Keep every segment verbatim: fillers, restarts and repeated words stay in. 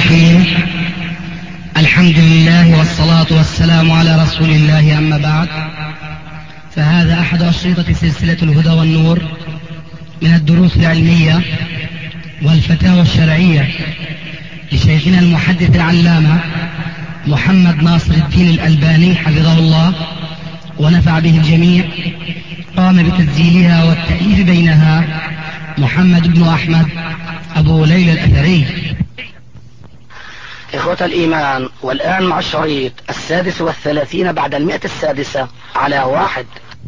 الرحيم. الحمد لله والصلاة والسلام على رسول الله، أما بعد، فهذا أحد أشرطة سلسلة الهدى والنور من الدروس العلمية والفتاوى الشرعية لشيخنا المحدث العلامة محمد ناصر الدين الألباني حفظه الله ونفع به الجميع. قام بتسجيلها والتأليف بينها محمد بن أحمد أبو ليلى الأثري. إخوة الإيمان، والآن مع الشريط السادس والثلاثين بعد المئة السادسة على واحد.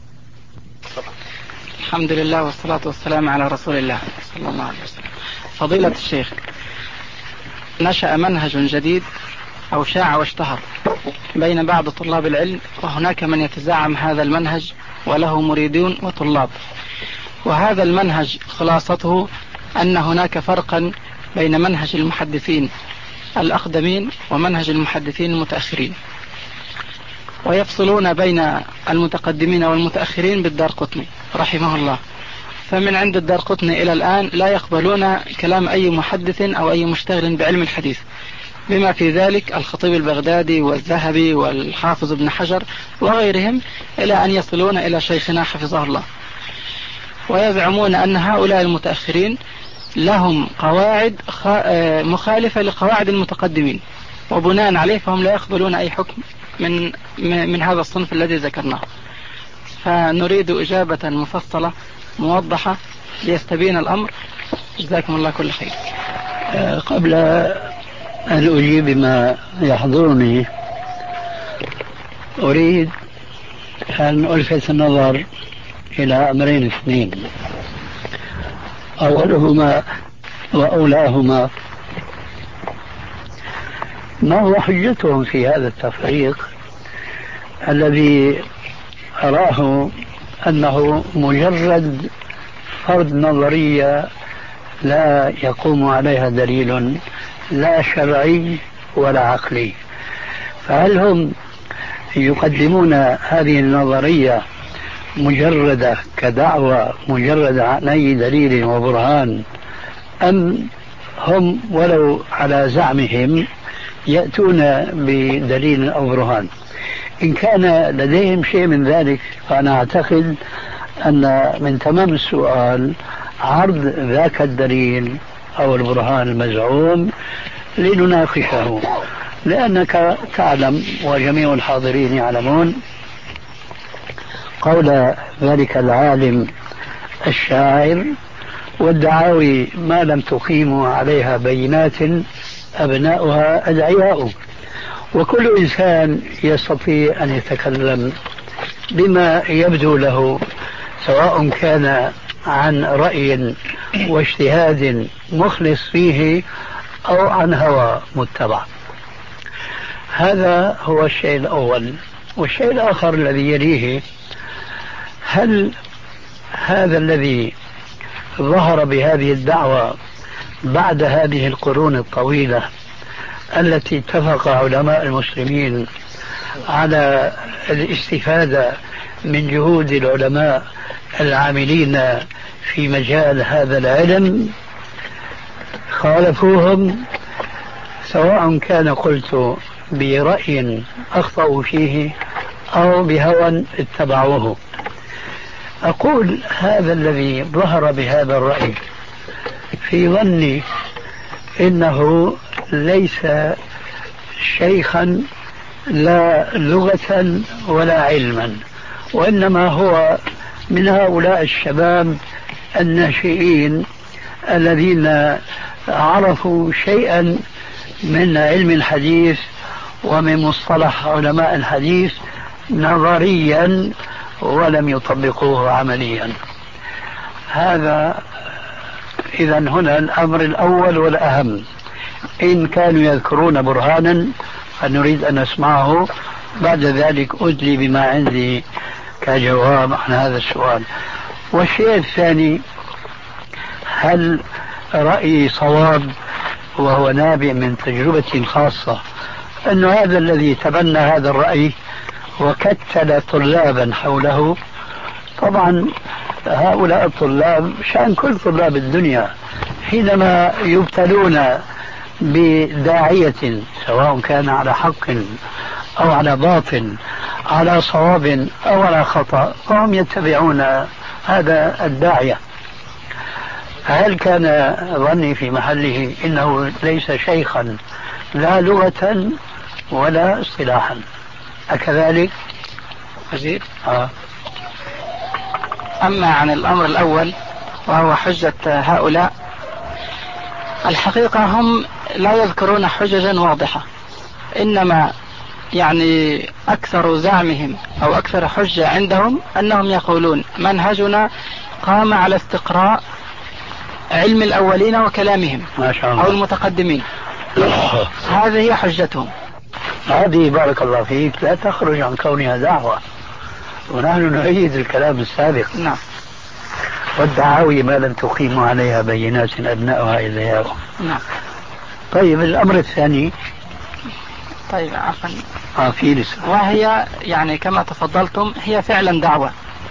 الحمد لله والصلاة والسلام على رسول الله صلى الله عليه وسلم. فضيلة الشيخ، نشأ منهج جديد أو شاع واشتهر بين بعض طلاب العلم، وهناك من يتزعم هذا المنهج وله مريدون وطلاب. وهذا المنهج خلاصته أن هناك فرقا بين منهج المحدثين الأقدمين ومنهج المحدثين المتأخرين، ويفصلون بين المتقدمين والمتأخرين بالدارقطني رحمه الله. فمن عند الدارقطني إلى الآن لا يقبلون كلام أي محدث أو أي مشتغل بعلم الحديث، بما في ذلك الخطيب البغدادي والذهبي والحافظ ابن حجر وغيرهم، إلى أن يصلون إلى شيخنا حفظه الله. ويزعمون أن هؤلاء المتأخرين لهم قواعد مخالفة لقواعد المتقدمين، وبناء عليه فهم لا يقبلون أي حكم من من هذا الصنف الذي ذكرناه. فنريد إجابة مفصلة موضحة ليستبين الأمر. جزاكم الله كل خير. قبل أن أجيب ما يحضرني، أريد أن ألفت النظر إلى أمرين اثنين. أولهما وأولاهما ما هو حجتهم في هذا التفريق الذي أراه أنه مجرد فرض نظرية لا يقوم عليها دليل لا شرعي ولا عقلي. فهل هم يقدمون هذه النظرية مجردة كدعوة مجردة عن أي دليل وبرهان، أم هم ولو على زعمهم يأتون بدليل أو برهان؟ إن كان لديهم شيء من ذلك فأنا أعتقد أن من تمام السؤال عرض ذاك الدليل أو البرهان المزعوم لنناقشه، لأنك تعلم وجميع الحاضرين يعلمون قول ذلك العالم الشاعر: والدعاوي ما لم تقيموا عليها بينات أبناؤها أدعياء. وكل إنسان يستطيع أن يتكلم بما يبدو له، سواء كان عن رأي واجتهاد مخلص فيه أو عن هوى متبع. هذا هو الشيء الأول. والشيء الآخر الذي يليه: هل هذا الذي ظهر بهذه الدعوة بعد هذه القرون الطويلة التي اتفق علماء المسلمين على الاستفادة من جهود العلماء العاملين في مجال هذا العلم، خالفوهم سواء كان قلت برأي أخطأوا فيه أو بهوى اتبعوه؟ أقول هذا الذي ظهر بهذا الرأي في ظني إنه ليس شيخا لا لغة ولا علما، وإنما هو من هؤلاء الشباب الناشئين الذين عرفوا شيئا من علم الحديث ومن مصطلح علماء الحديث نظريا ولم يطبقوه عمليا. هذا إذا هنا الأمر الأول والأهم. إن كانوا يذكرون برهانا فنريد أن نسمعه، بعد ذلك أدلي بما عندي كجواب عن هذا السؤال. والشيء الثاني: هل رأيي صواب وهو نابع من تجربة خاصة أن هذا الذي تبنى هذا الرأي وكتل طلابا حوله؟ طبعا هؤلاء الطلاب شأن كل طلاب الدنيا حينما يبتلون بداعية سواء كان على حق أو على باطل، على صواب أو على خطأ، فهم يتبعون هذا الداعية. هل كان ظني في محله إنه ليس شيخا لا لغة ولا اصطلاحا؟ أكذلك؟ أجيب. آه. أما عن الأمر الأول وهو حجة هؤلاء، الحقيقة هم لا يذكرون حججا واضحة، إنما يعني أكثر زعمهم أو أكثر حجة عندهم أنهم يقولون منهجنا قام على استقراء علم الأولين وكلامهم ما شاء الله. أو المتقدمين. هذه هي حجتهم. هذه بارك الله فيك لا تخرج عن كونها دعوة، ونحن نؤيد الكلام السابق. نعم. والدعاوي ما لم تقيم عليها بينات أبناؤها إلا ياهم. نعم. طيب الأمر الثاني. طيب عفوا. آه في لسه. وهي يعني كما تفضلتم هي فعلا دعوة،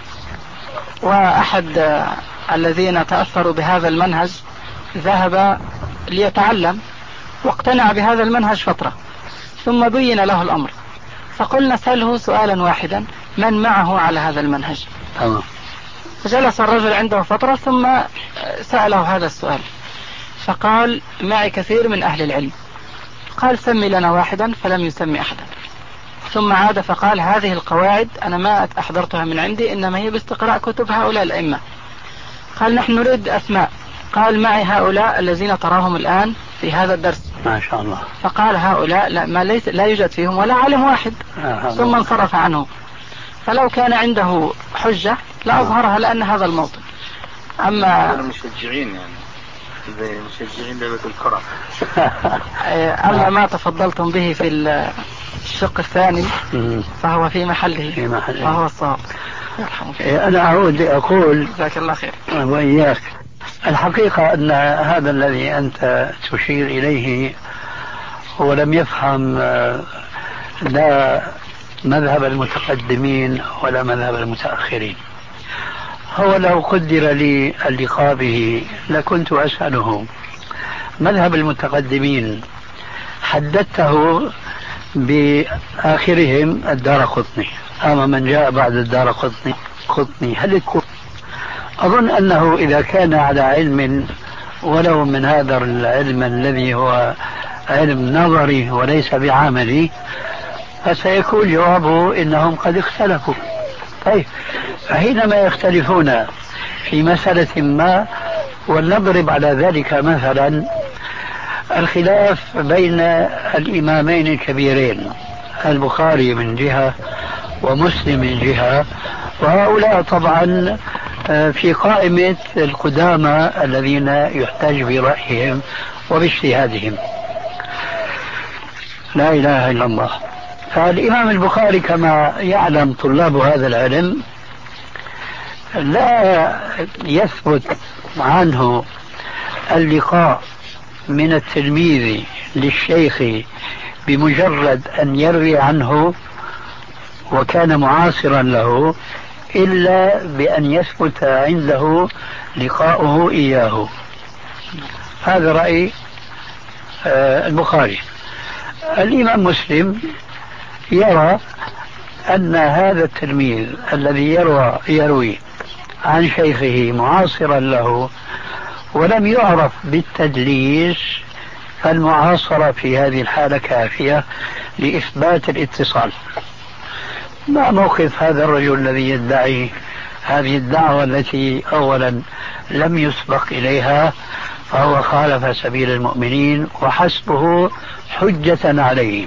وأحد الذين تأثروا بهذا المنهج ذهب ليتعلم واقتنع بهذا المنهج فترة، ثم بين له الأمر، فقلنا سأله سؤالا واحدا: من معه على هذا المنهج؟ تمام. فجلس الرجل عنده فترة ثم سأله هذا السؤال، فقال: معي كثير من أهل العلم. قال: سمي لنا واحدا، فلم يسمي أحدا. ثم عاد فقال: هذه القواعد أنا ما أحضرتها من عندي، إنما هي باستقراء كتب هؤلاء الأئمة. قال: نحن نريد أسماء. قال: معي هؤلاء الذين تراهم الآن في هذا الدرس. ما شاء الله. فقال: هؤلاء لا, ما ليس لا يوجد فيهم ولا عالم واحد. آه ثم انصرف عنه. فلو كان عنده حجة لأظهرها، لأن هذا الموطن. أما مشجعين يعني زي مشجعين لعبة الكرة. أما ما تفضلتم به في الشق الثاني فهو في محله, في محله. وهو الصواب. أنا أعود أقول جزاك الله خير. وإياك. الحقيقة أن هذا الذي أنت تشير إليه هو لم يفهم لا مذهب المتقدمين ولا مذهب المتأخرين. هو لو قدر لي اللقاء به لكنت أسأله: مذهب المتقدمين حددته بآخرهم الدارقطني، أما من جاء بعد الدارقطني قطني هل يكون؟ أظن أنه إذا كان على علم ولو من هذا العلم الذي هو علم نظري وليس بعملي، فسيكون جوابه إنهم قد اختلفوا. طيب حينما يختلفون في مسألة ما، ولنضرب على ذلك مثلا الخلاف بين الإمامين الكبيرين البخاري من جهة ومسلم من جهة، وهؤلاء طبعا في قائمة القدامى الذين يحتج برأيهم وباجتهادهم. لا إله إلا الله. فالإمام البخاري كما يعلم طلاب هذا العلم لا يثبت عنه اللقاء من التلميذ للشيخ بمجرد أن يروي عنه وكان معاصرا له إلا بأن يثبت عنده لقاؤه إياه. هذا رأي البخاري. الإمام مسلم يرى أن هذا التلميذ الذي يروى يروي عن شيخه معاصرا له ولم يعرف بالتدليس، فالمعاصرة في هذه الحالة كافية لإثبات الاتصال. ما موقف هذا الرجل الذي يدعي هذه الدعوة التي أولا لم يسبق إليها، فهو خالف سبيل المؤمنين وحسبه حجة عليه.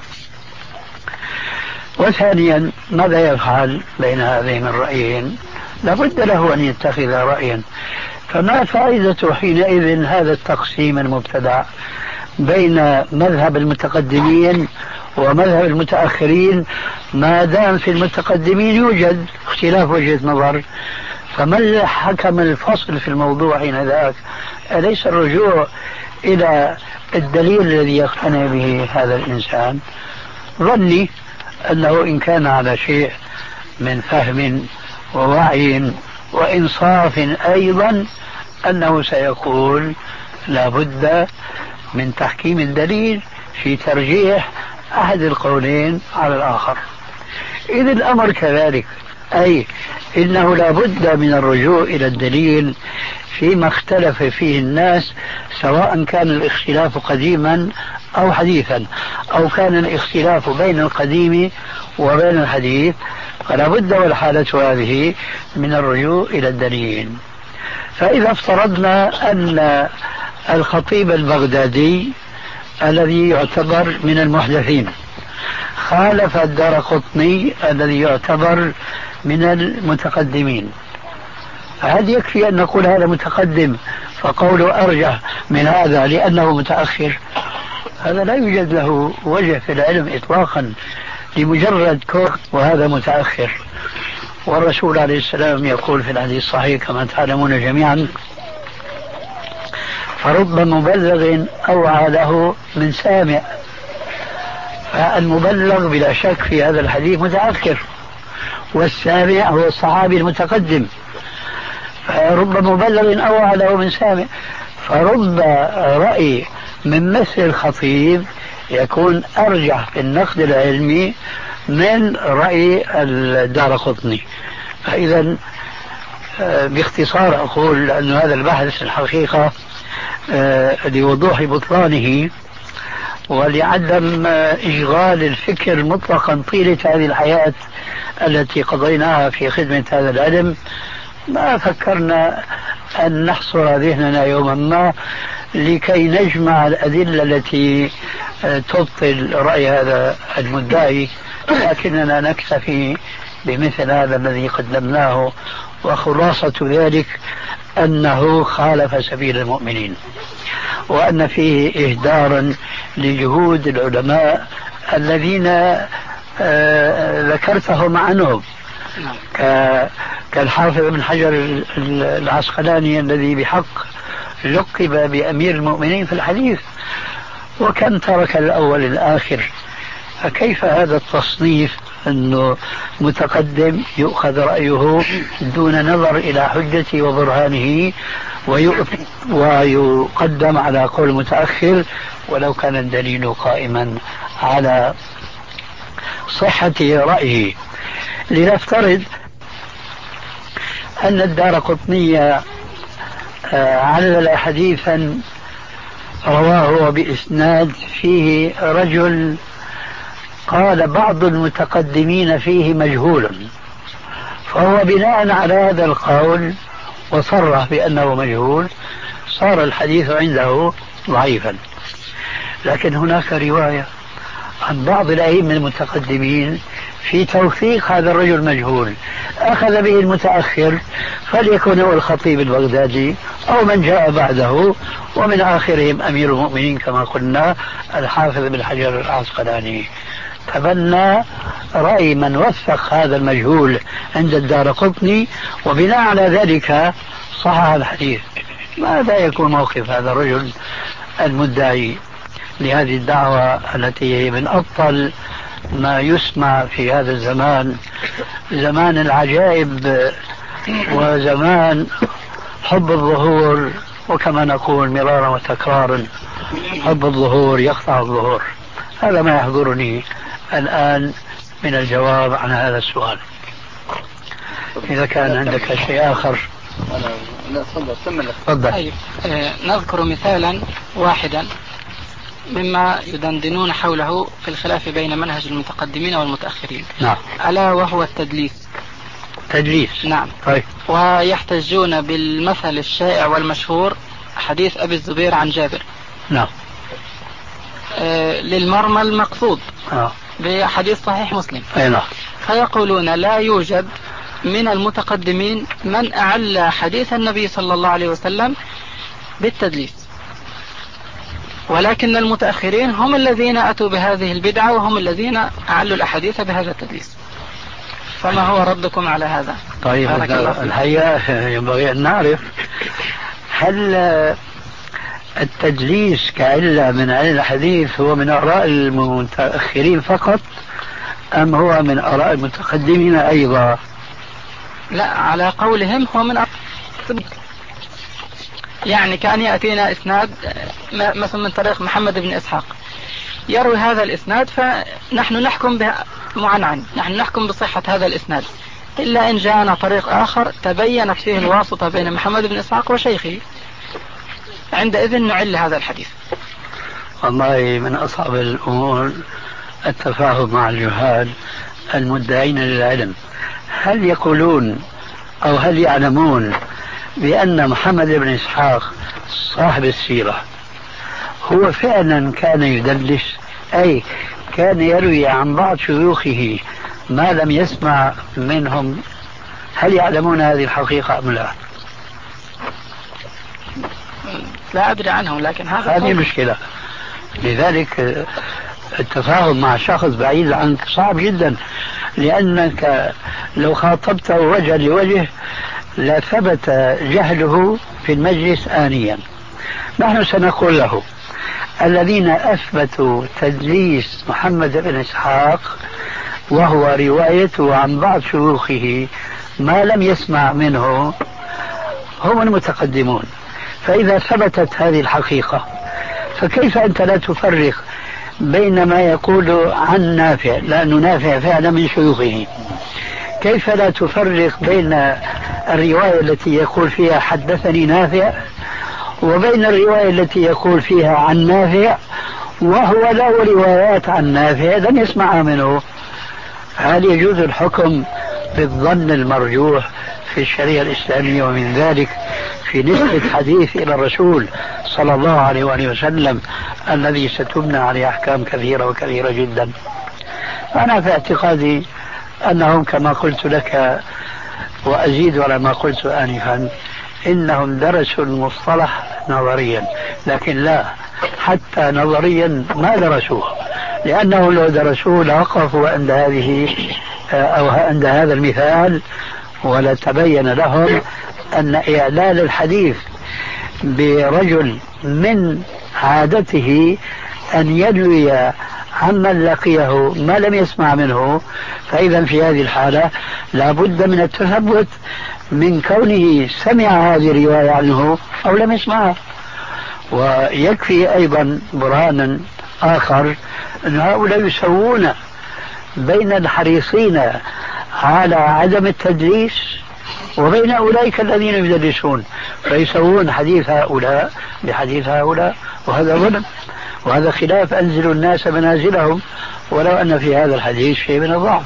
وثانيا ماذا يفعل بين هذين الرأيين؟ لابد له أن يتخذ رأيا. فما فائدة حينئذ هذا التقسيم المبتدع بين مذهب المتقدمين ومذهب المتأخرين ما دام في المتقدمين يوجد اختلاف وجهة نظر؟ فمن حكم الفصل في الموضوع حين ذاك؟ أليس الرجوع إلى الدليل الذي يقتنع به هذا الإنسان؟ ظني أنه إن كان على شيء من فهم ووعي وإنصاف أيضا أنه سيقول لا بد من تحكيم الدليل في ترجيح أحد القولين على الآخر. إذ الأمر كذلك، أي إنه لا بد من الرجوع إلى الدليل فيما اختلف فيه الناس، سواء كان الاختلاف قديما أو حديثا، أو كان الاختلاف بين القديم وبين الحديث، فلا بد والحالة هذه من الرجوع إلى الدليل. فإذا افترضنا أن الخطيب البغدادي الذي يعتبر من المحدثين خالف الدارقطني الذي يعتبر من المتقدمين، هل يكفي أن نقول هذا متقدم فقوله أرجح من هذا لأنه متأخر؟ هذا لا يوجد له وجه في العلم إطلاقا، لمجرد كون وهذا متأخر. والرسول عليه السلام يقول في الحديث الصحيح كما تعلمون جميعا: فرب مبلغ أوعى له من سامع. فالمبلغ بلا شك في هذا الحديث متأخر، والسامع هو الصحابي المتقدم. فرب مبلغ أوعى له من سامع، فرب رأي من مثل الخطيب يكون أرجح في النقد العلمي من رأي الدارقطني. فإذا باختصار أقول أن هذا البحث الحقيقة لوضوح بطلانه ولعدم إشغال الفكر مطلقا طيلة هذه الحياة التي قضيناها في خدمة هذا العلم، ما فكرنا أن نحصر ذهننا يوما ما لكي نجمع الأدلة التي تبطل رأي هذا المدعي، لكننا نكتفي بمثل هذا الذي قدمناه، وخلاصة ذلك أنه خالف سبيل المؤمنين، وأن فيه إهدارا لجهود العلماء الذين ذكرتهم عنهم كالحافظ بن حجر العسقلاني الذي بحق لقب بأمير المؤمنين في الحديث، وكم ترك الأول الآخر. فكيف هذا التصنيف أنه متقدم يؤخذ رأيه دون نظر إلى حجته وبرهانه ويقدم على قول متأخر ولو كان الدليل قائما على صحة رأيه؟ لنفترض أن الدارقطني علل حديثا رواه بإسناد فيه رجل قال بعض المتقدمين فيه مجهول، فهو بناء على هذا القول وصرح بأنه مجهول صار الحديث عنده ضعيفا. لكن هناك رواية عن بعض الأئمة المتقدمين في توثيق هذا الرجل مجهول، أخذ به المتأخر فليكن هو الخطيب البغدادي أو من جاء بعده، ومن آخرهم أمير المؤمنين كما قلنا الحافظ بن حجر العسقلاني. تبنى رأي من وثق هذا المجهول عند الدارقطني، وبناء على ذلك صحح الحديث. ماذا يكون موقف هذا الرجل المدعي لهذه الدعوة التي هي من أبطل ما يسمع في هذا الزمان، زمان العجائب وزمان حب الظهور، وكما نقول مرارا وتكرارا حب الظهور يقطع الظهور. هذا ما يحضرني الآن من الجواب عن هذا السؤال. إذا كان عندك شيء آخر. لا تفضل. تفضل. طيب آه نذكر مثالا واحدا مما يدندنون حوله في الخلاف بين منهج المتقدمين والمتأخرين. نعم. ألا وهو التدليس. تدليس. نعم. طيب. ويحتجون بالمثل الشائع والمشهور حديث أبي الزبير عن جابر. نعم. آه للمرمى المقصود. آه. بحديث صحيح مسلم. أي نعم. فيقولون لا يوجد من المتقدمين من أعلى حديث النبي صلى الله عليه وسلم بالتدليس، ولكن المتأخرين هم الذين أتوا بهذه البدعة وهم الذين أعلوا الأحاديث بهذا التدليس. فما هو ردكم على هذا؟ طيب الحقيقة ينبغي أن نعرف هل التدليس كعلة من علل الحديث هو من آراء المتأخرين فقط أم هو من آراء المتقدمين أيضا؟ لا، على قولهم هو من يعني كان يأتينا إسناد مثلا من طريق محمد بن إسحاق يروي هذا الإسناد، فنحن نحكم بمعنعن، نحن نحكم بصحة هذا الإسناد، إلا إن جاءنا طريق آخر تبينت فيه الواسطة بين محمد بن إسحاق وشيخه، عندئذ نعل هذا الحديث. والله من أصعب الأمور التفاهم مع الجهال المدعين للعلم. هل يقولون أو هل يعلمون بأن محمد بن إسحاق صاحب السيرة هو فعلا كان يدلس، أي كان يروي عن بعض شيوخه ما لم يسمع منهم؟ هل يعلمون هذه الحقيقة أم لا؟ لا أدري عنهم، لكن هذا هذه مشكلة. لذلك التفاهم مع شخص بعيد عنك صعب جدا، لأنك لو خاطبته وجها لوجه لثبت جهله في المجلس آنيا. نحن سنقول له الذين أثبتوا تدليس محمد بن إسحاق وهو روايته عن بعض شيوخه ما لم يسمع منه هم المتقدمون. فإذا ثبتت هذه الحقيقة فكيف أنت لا تفرق بين ما يقول عن نافع، لأنه نافع فعلا من شيوخه، كيف لا تفرق بين الرواية التي يقول فيها حدثني نافع وبين الرواية التي يقول فيها عن نافع وهو له روايات عن نافع لم يسمع منه؟ هل يجوز الحكم بالظن المرجوح في الشريعة الإسلامية؟ ومن ذلك في نسبة حديث إلى الرسول صلى الله عليه وآله وسلم الذي ستبنى عليه أحكام كثيرة وكثيرة جدا. أنا في اعتقادي أنهم كما قلت لك وأزيد على ما قلت آنفا، إنهم درسوا المصطلح نظريا، لكن لا، حتى نظريا ما درسوه، لأنه لو درسوه لوقفوا عند هذه أو عند هذا المثال ولتبين لهم أن إعلال الحديث برجل من عادته أن يروي عمن لقيه ما لم يسمع منه، فإذا في هذه الحالة لا بد من التثبت من كونه سمع هذه الرواية عنه أو لم يسمعها. ويكفي أيضا برهانا آخر أن هؤلاء يسوون بين الحريصين على عدم التدليس وبين أولئك الذين يدلسون، فيسوون حديث هؤلاء بحديث هؤلاء، وهذا ظلم، وهذا خلاف أنزلوا الناس منازلهم، ولو أن في هذا الحديث شيء من الضعف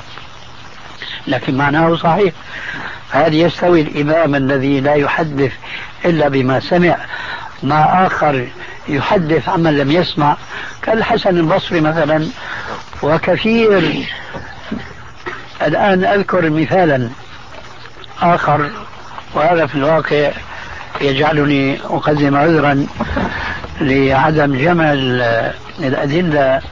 لكن معناه صحيح. هل يستوي الإمام الذي لا يحدث إلا بما سمع مع آخر يحدث عمن لم يسمع كالحسن البصري مثلا؟ وكثير. الآن أذكر مثالا آخر، وهذا في الواقع يجعلني أقدم عذرا لعدم جمع الأدلة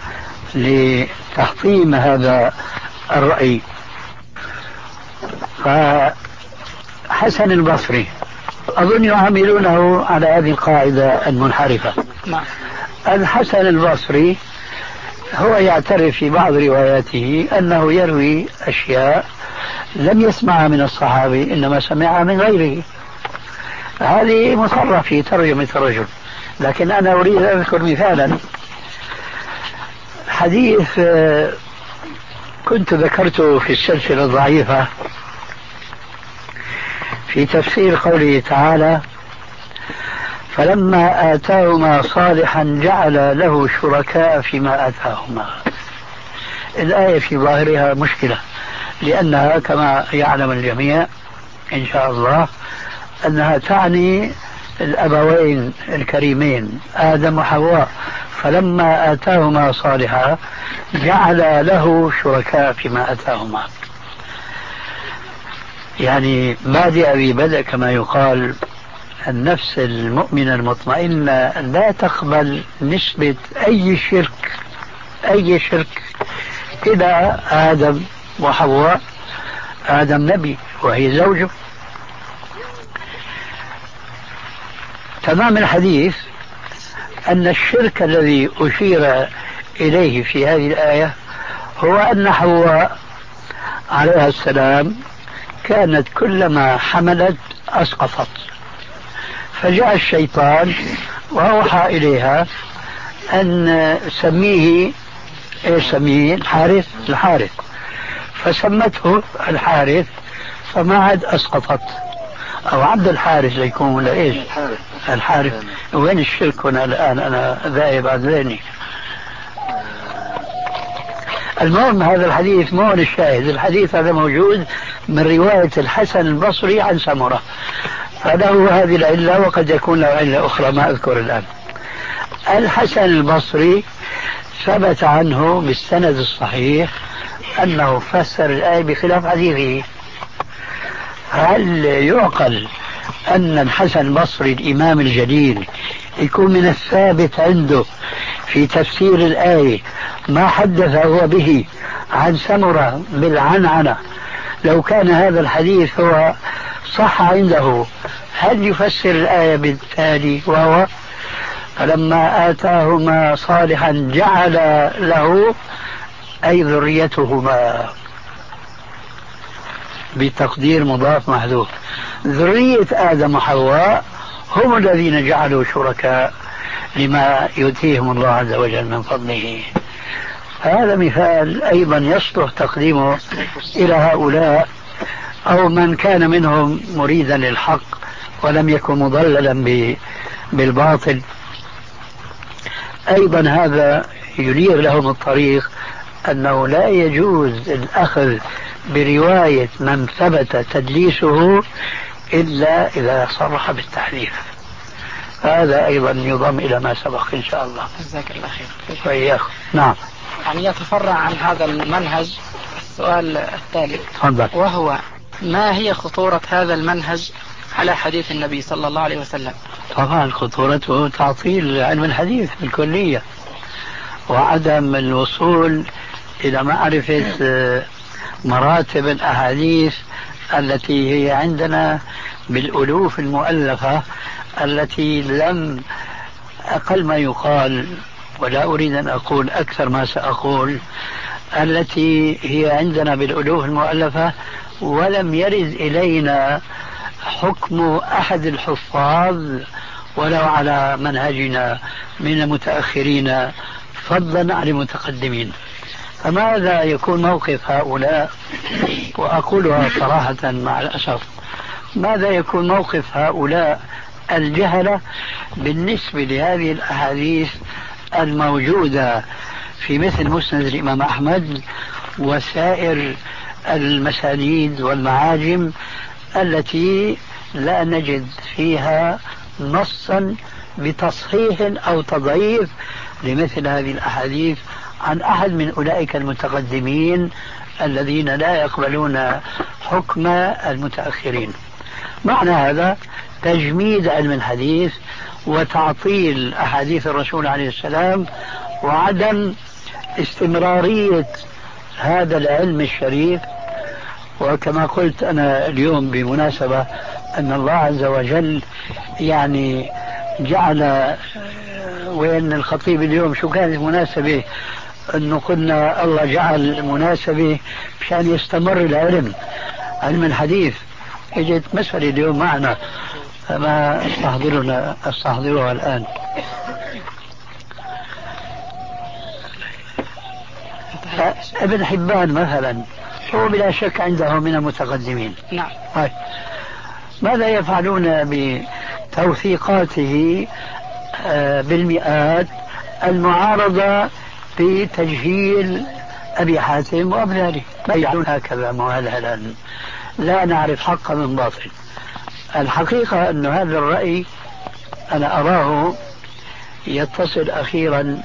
لتحطيم هذا الرأي. فحسن البصري أظن يعاملونه على هذه القاعدة المنحرفة. الحسن البصري هو يعترف في بعض رواياته أنه يروي أشياء لم يسمعها من الصحابي إنما سمعها من غيره، هذه مصرح في ترجمة الرجل. لكن أنا أريد أن أذكر مثالا، حديث كنت ذكرته في السلسلة الضعيفة في تفسير قوله تعالى فلما آتاهما صالحا جعل له شركاء فيما آتاهما. الآية في ظاهرها مشكلة، لأنها كما يعلم الجميع إن شاء الله أنها تعني الأبوين الكريمين آدم وحواء، فلما آتاهما صالحا جعل له شركاء فيما آتاهما. يعني بادئ ببدء كما يقال. النفس المؤمنة المطمئنة لا تقبل نسبة أي شرك أي شرك إلى آدم وحواء. آدم نبي وهي زوجه. تمام الحديث أن الشرك الذي أشير إليه في هذه الآية هو أن حواء عليها السلام كانت كلما حملت أسقطت، فجاء الشيطان وأوحى إليها أن سميه، إيش سميه؟ الحارث. الحارث فسمته الحارث، فما عاد أسقطت. أو عبد الحارث ليكون ولا إيش؟ الحارث. الحارث. وين الشرك هنا الآن؟ أنا ذاهب عن ذهني. المهم هذا الحديث مو هو الشاهد. الحديث هذا موجود من رواية الحسن البصري عن سمرة، فله هذه العلة وقد يكون له علة أخرى ما أذكر الآن. الحسن البصري ثبت عنه بالسند الصحيح أنه فسر الآية بخلاف حديثه. هل يعقل أن الحسن البصري الإمام الجليل يكون من الثابت عنده في تفسير الآية ما حدث هو به عن سمرة بالعنعنة؟ لو كان هذا الحديث هو صح عنده هل يفسر الآية بالتالي؟ وهو فلما آتاهما صالحا جعل له أي ذريتهما، بتقدير مضاف محذوف. ذرية آدم وحواء هم الذين جعلوا شركاء لما يؤتيهم الله عز وجل من فضله. هذا مثال أيضا يصلح تقديمه إلى هؤلاء أو من كان منهم مريدا للحق ولم يكن مضللا بالباطل. أيضا هذا ينير لهم الطريق أنه لا يجوز الأخذ برواية من ثبت تدليسه إلا إذا صرح بالتحريف. هذا أيضا يضم إلى ما سبق إن شاء الله. جزاك الله خير. وإياكم. نعم. يعني يتفرع عن هذا المنهج السؤال التالي، تفضل. وهو ما هي خطورة هذا المنهج على حديث النبي صلى الله عليه وسلم؟ طبعا خطورته تعطيل علم الحديث بالكلية وعدم الوصول إلى معرفة مراتب الأحاديث التي هي عندنا بالألوف المؤلفة، التي لم أقل ما يقال ولا أريد أن أقول أكثر ما سأقول، التي هي عندنا بالألوف المؤلفة ولم يرد إلينا حكم أحد الحفاظ ولو على منهجنا من المتأخرين فضلا عن المتقدمين. فماذا يكون موقف هؤلاء؟ وأقولها صراحة مع الأسف، ماذا يكون موقف هؤلاء الجهلة بالنسبة لهذه الأحاديث الموجودة في مثل مسند الإمام أحمد وسائر المسانيد والمعاجم التي لا نجد فيها نصا بتصحيح أو تضعيف لمثل هذه الأحاديث عن أحد من أولئك المتقدمين الذين لا يقبلون حكم المتأخرين؟ معنى هذا تجميد علم الحديث وتعطيل أحاديث الرسول عليه السلام وعدم استمرارية هذا العلم الشريف. وكما قلت أنا اليوم بمناسبة أن الله عز وجل يعني جعل، وين الخطيب اليوم شو كانت المناسبة؟ أنه قلنا الله جعل مناسبة مشان يستمر العلم، علم الحديث. اجت مسألة اليوم معنا فما استحضرنا استحضرها الآن. ابن حبان مثلا هو بلا شك عنده من المتقدمين. نعم. هاي. ماذا يفعلون بتوثيقاته بالمئات المعارضة بتجهيل أبي حاتم وأمثاله؟ ما يفعلون هكذا مهلهلا؟ لا نعرف حق من باطل. الحقيقة أن هذا الرأي أنا أراه يتصل أخيرا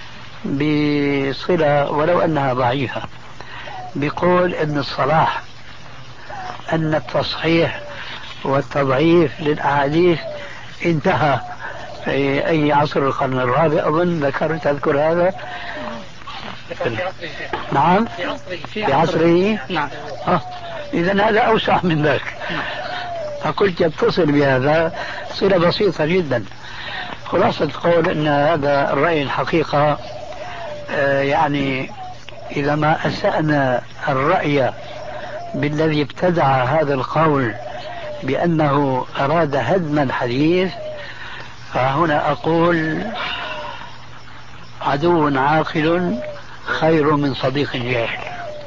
بصلة ولو أنها ضعيفة بقول ابن الصلاح أن التصحيح والتضعيف للأحاديث انتهى في أي عصر القرن الرابع أظن ذكرت تذكر هذا. نعم في عصره في عصره نعم. آه. إذن هذا أوسع من ذلك. فقلت يتصل بهذا صلة بسيطة جدا. خلاصة قول أن هذا الرأي الحقيقة آه يعني إذا ما أسأنا الرأي بالذي ابتدع هذا القول بأنه أراد هدم الحديث، فهنا أقول عدو عاقل خير من صديق جاهل.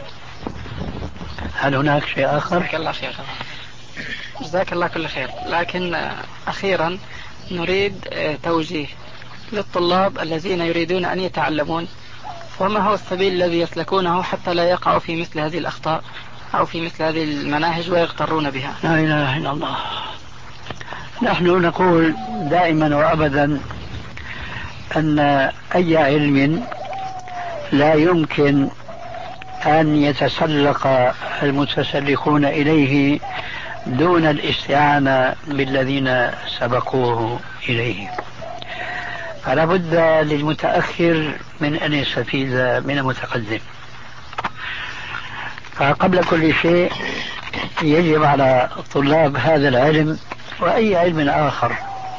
هل هناك شيء آخر؟ جزاك الله خير. جزاك الله كل خير. لكن أخيرا نريد توجيه للطلاب الذين يريدون أن يتعلمون، وما هو السبيل الذي يسلكونه حتى لا يقعوا في مثل هذه الأخطاء أو في مثل هذه المناهج ويغترون بها؟ لا إله إلا الله. نحن نقول دائما وأبدا أن أي علم لا يمكن أن يتسلق المتسلقون إليه دون الاستعانة بالذين سبقوه إليه، فلا بد للمتأخر من أن يستفيد من المتقدم. فقبل كل شيء يجب على طلاب هذا العلم وأي علم آخر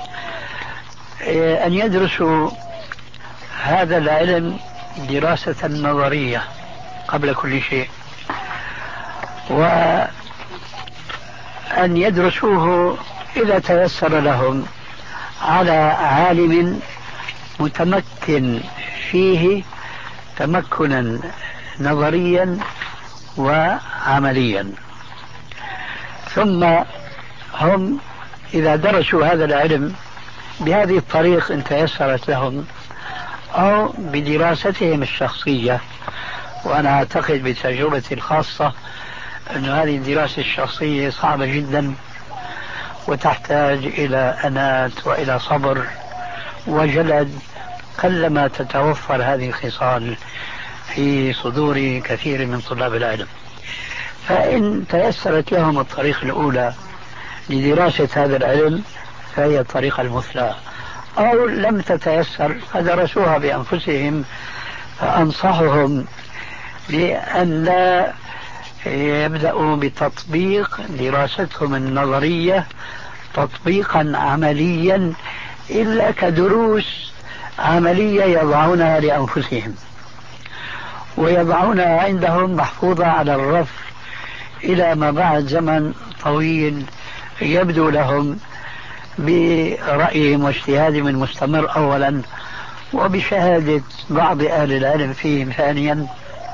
أن يدرسوا هذا العلم دراسة نظرية قبل كل شيء، وأن يدرسوه إذا تيسر لهم على عالم متمكن فيه تمكنا نظريا وعمليا. ثم هم إذا درسوا هذا العلم بهذه الطريقة إن تيسرت لهم أو بدراستهم الشخصية، وأنا أعتقد بتجربتي الخاصة أن هذه الدراسة الشخصية صعبة جدا وتحتاج إلى أنات وإلى صبر وجلد، قلما تتوفر هذه الخصال في صدور كثير من طلاب العلم. فإن تيسرت لهم الطريقة الأولى لدراسة هذا العلم فهي الطريقة المثلى، أو لم تتيسر فدرسوها بأنفسهم. فأنصحهم بأن لا يبدأوا بتطبيق دراستهم النظرية تطبيقا عمليا إلا كدروس عملية يضعونها لأنفسهم ويضعونها عندهم محفوظة على الرف إلى ما بعد زمن طويل يبدو لهم برأيهم واجتهادهم المستمر أولا، وبشهادة بعض أهل العلم فيهم ثانيا،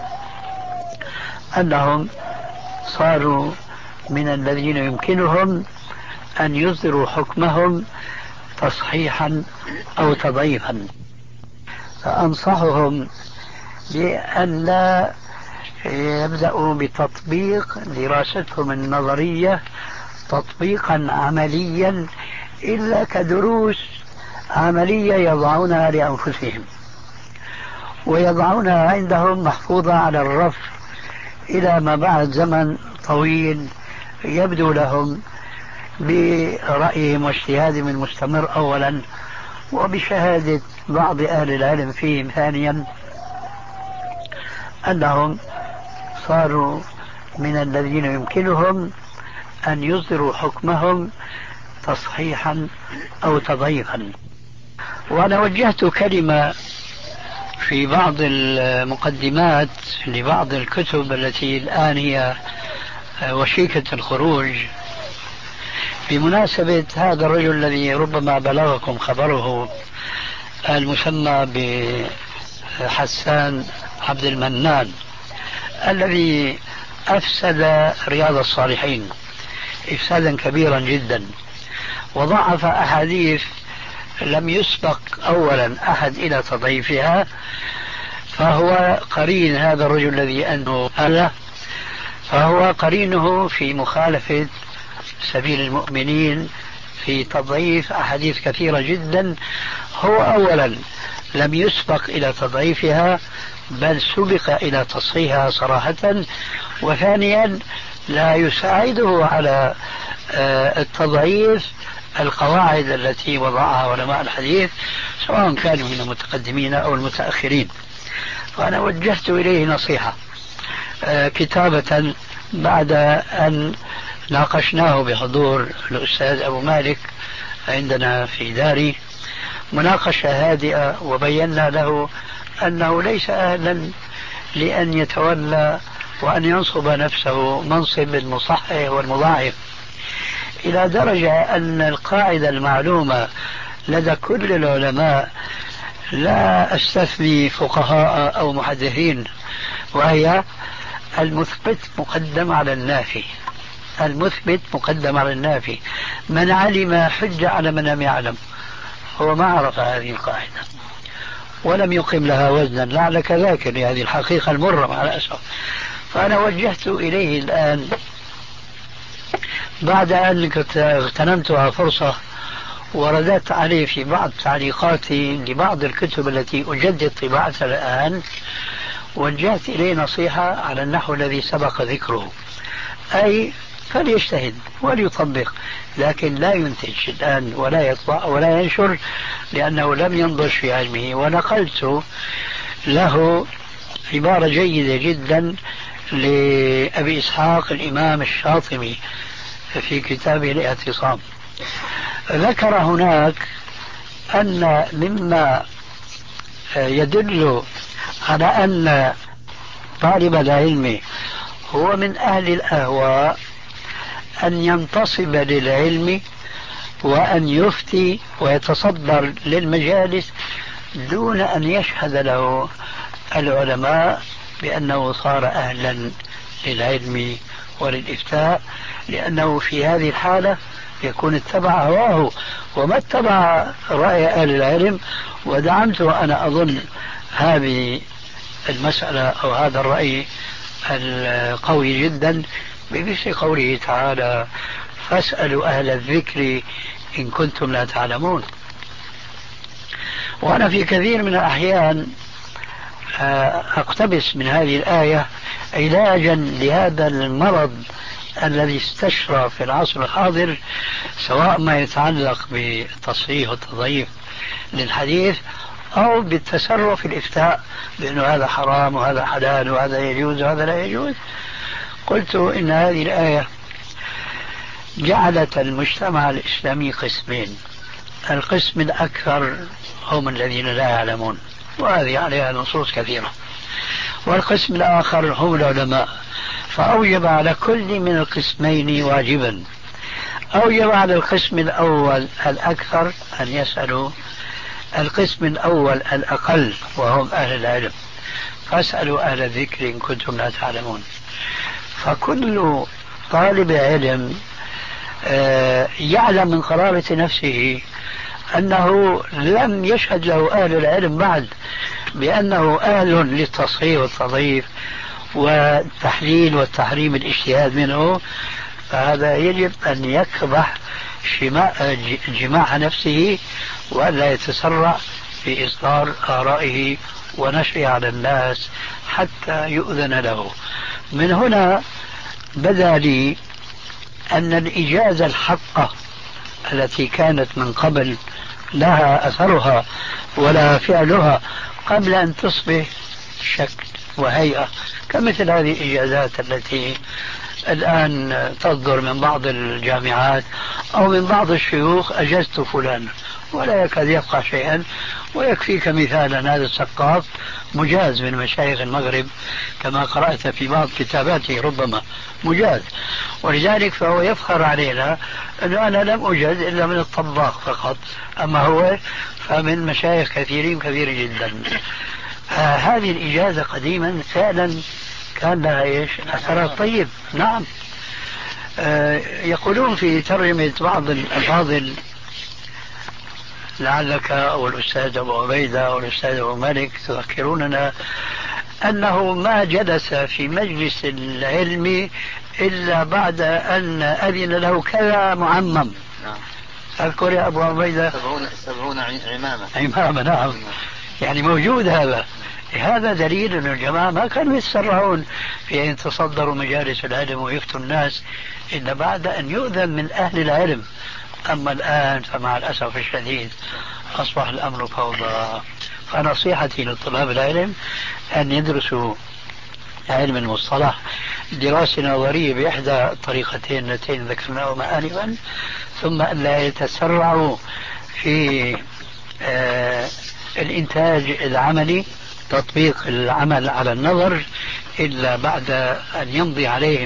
أنهم صاروا من الذين يمكنهم أن يصدروا حكمهم تصحيحا أو تضعيفا. فأنصحهم بأن لا يبدأوا بتطبيق دراستهم النظرية تطبيقا عمليا إلا كدروس عملية يضعونها لأنفسهم ويضعونها عندهم محفوظة على الرف إلى ما بعد زمن طويل يبدو لهم برأيهم واجتهادهم المستمر أولا، وبشهادة بعض أهل العلم فيهم ثانيا، أنهم صاروا من الذين يمكنهم أن يصدروا حكمهم تصحيحا أو تضعيفا. وأنا وجهت كلمة في بعض المقدمات لبعض الكتب التي الآن هي وشيكة الخروج بمناسبة هذا الرجل الذي ربما بلغكم خبره، المسمى بحسان عبد المنان، الذي أفسد رياض الصالحين إفسادا كبيرا جدا، وضعف أحاديث لم يسبق أولا أحد إلى تضعيفها. فهو قرين هذا الرجل الذي أنه هذا فهو قرينه في مخالفة سبيل المؤمنين في تضعيف أحاديث كثيرة جدا. هو أولا لم يسبق إلى تضعيفها بل سبق إلى تصحيحها صراحة، وثانيا لا يساعده على التضعيف القواعد التي وضعها علماء الحديث سواء كانوا من المتقدمين أو المتأخرين. وأنا وجهت إليه نصيحة كتابة بعد أن ناقشناه بحضور الأستاذ أبو مالك عندنا في داري مناقشة هادئة، وبينا له أنه ليس أهلا لأن يتولى وأن ينصب نفسه منصب المصحح والمضاعف، إلى درجة أن القاعدة المعلومة لدى كل العلماء، لا أستثني فقهاء أو محدثين، وهي المثبت مقدم على النافي. المثبت مقدم على النافي. من علم حج على من لم يعلم. هو ما عرف هذه القاعدة ولم يقم لها وزنا، لعلك ذاكر لهذه الحقيقة المرة مع الأسف. فأنا وجهت إليه الآن بعد أن اغتنمتها فرصة وردت عليه في بعض تعليقاتي لبعض الكتب التي أجدد طباعتها الآن، وجهت إليه نصيحة على النحو الذي سبق ذكره، أي فليجتهد وليطبق، لكن لا ينتج الآن ولا يطبع ولا ينشر، لأنه لم ينضج في علمه. ونقلت له عبارة جيدة جدا لأبي إسحاق الإمام الشاطبي في كتابه الاعتصام. ذكر هناك أن مما يدل على أن طالب العلم هو من أهل الأهواء أن ينتصب للعلم وأن يفتي ويتصدر للمجالس دون أن يشهد له العلماء بأنه صار أهلا للعلم وللإفتاء، لأنه في هذه الحالة يكون اتبع هواه وما اتبع رأي أهل العلم. ودعمت أنا أظن هذه المسألة أو هذا الرأي القوي جدا بمثل قوله تعالى: فاسألوا أهل الذكر إن كنتم لا تعلمون. وأنا في كثير من الأحيان أقتبس من هذه الآية علاجا لهذا المرض الذي استشرى في العصر الحاضر، سواء ما يتعلق بالتصحيح والتضعيف للحديث أو بالتسرع في الإفتاء بأنه هذا حرام وهذا حلال وهذا يجوز وهذا لا يجوز. قلت إن هذه الآية جعلت المجتمع الإسلامي قسمين: القسم الأكثر هم الذين لا يعلمون، وهذه عليها نصوص كثيرة، والقسم الآخر هم العلماء. فأوجب على كل من القسمين واجبا. أوجب على القسم الأول الأكثر أن يسألوا القسم الأول الأقل وهم أهل العلم: فاسألوا أهل الذكر إن كنتم لا تعلمون. فكل طالب علم يعلم من قرارة نفسه أنه لم يشهد له أهل العلم بعد بأنه أهل للتصحيح والتضعيف والتحليل والتحريم الاجتهاد منه، فهذا يجب أن يكبح جماع نفسه وألا يتسرع في إصدار آرائه ونشرها على الناس حتى يؤذن له. من هنا بدا لي أن الإجازة الحقة التي كانت من قبل لها أثرها ولا فعلها قبل أن تصبح شكل وهيئة، كمثل هذه الإجازات التي الآن تصدر من بعض الجامعات أو من بعض الشيوخ: أجزت فلان، ولا يكاد يبقى شيئا. ويكفيك مثالا هذا السقاف مجاز من مشايخ المغرب كما قرأت في بعض كتاباته، ربما مجاز، ولذلك فهو يفخر علينا أنه أنا لم أجاز إلا من الطباخ فقط، أما هو فمن مشايخ كثيرين كثير جدا. آه هذه الإجازة قديما فعلا كان لها إيش أثرات طيب. نعم. آه يقولون في ترجمة بعض الأفاضل، لعلك أو الأستاذ أبو عبيدة أو الأستاذ أبو مالك تذكروننا، أنه ما جلس في مجلس العلم إلا بعد أن أذن له كذا معمم. أذكر يا أبو عبيدة سبعون عمامة عمامة. نعم، يعني موجود هذا. هذا دليل أن الجماعة ما كانوا يتسرعون في أن يتصدروا مجالس العلم ويفتوا الناس إلا بعد أن يؤذن من أهل العلم. أما الآن فمع الأسف الشديد أصبح الأمر فوضى. فنصيحتي لطلاب العلم أن يدرسوا علم المصطلح دراسة نظرية بإحدى الطريقتين اللتين ذكرناهما آنفا، ثم أن لا يتسرعوا في آه الإنتاج العملي، تطبيق العمل على النظر، إلا بعد أن يمضي عليهم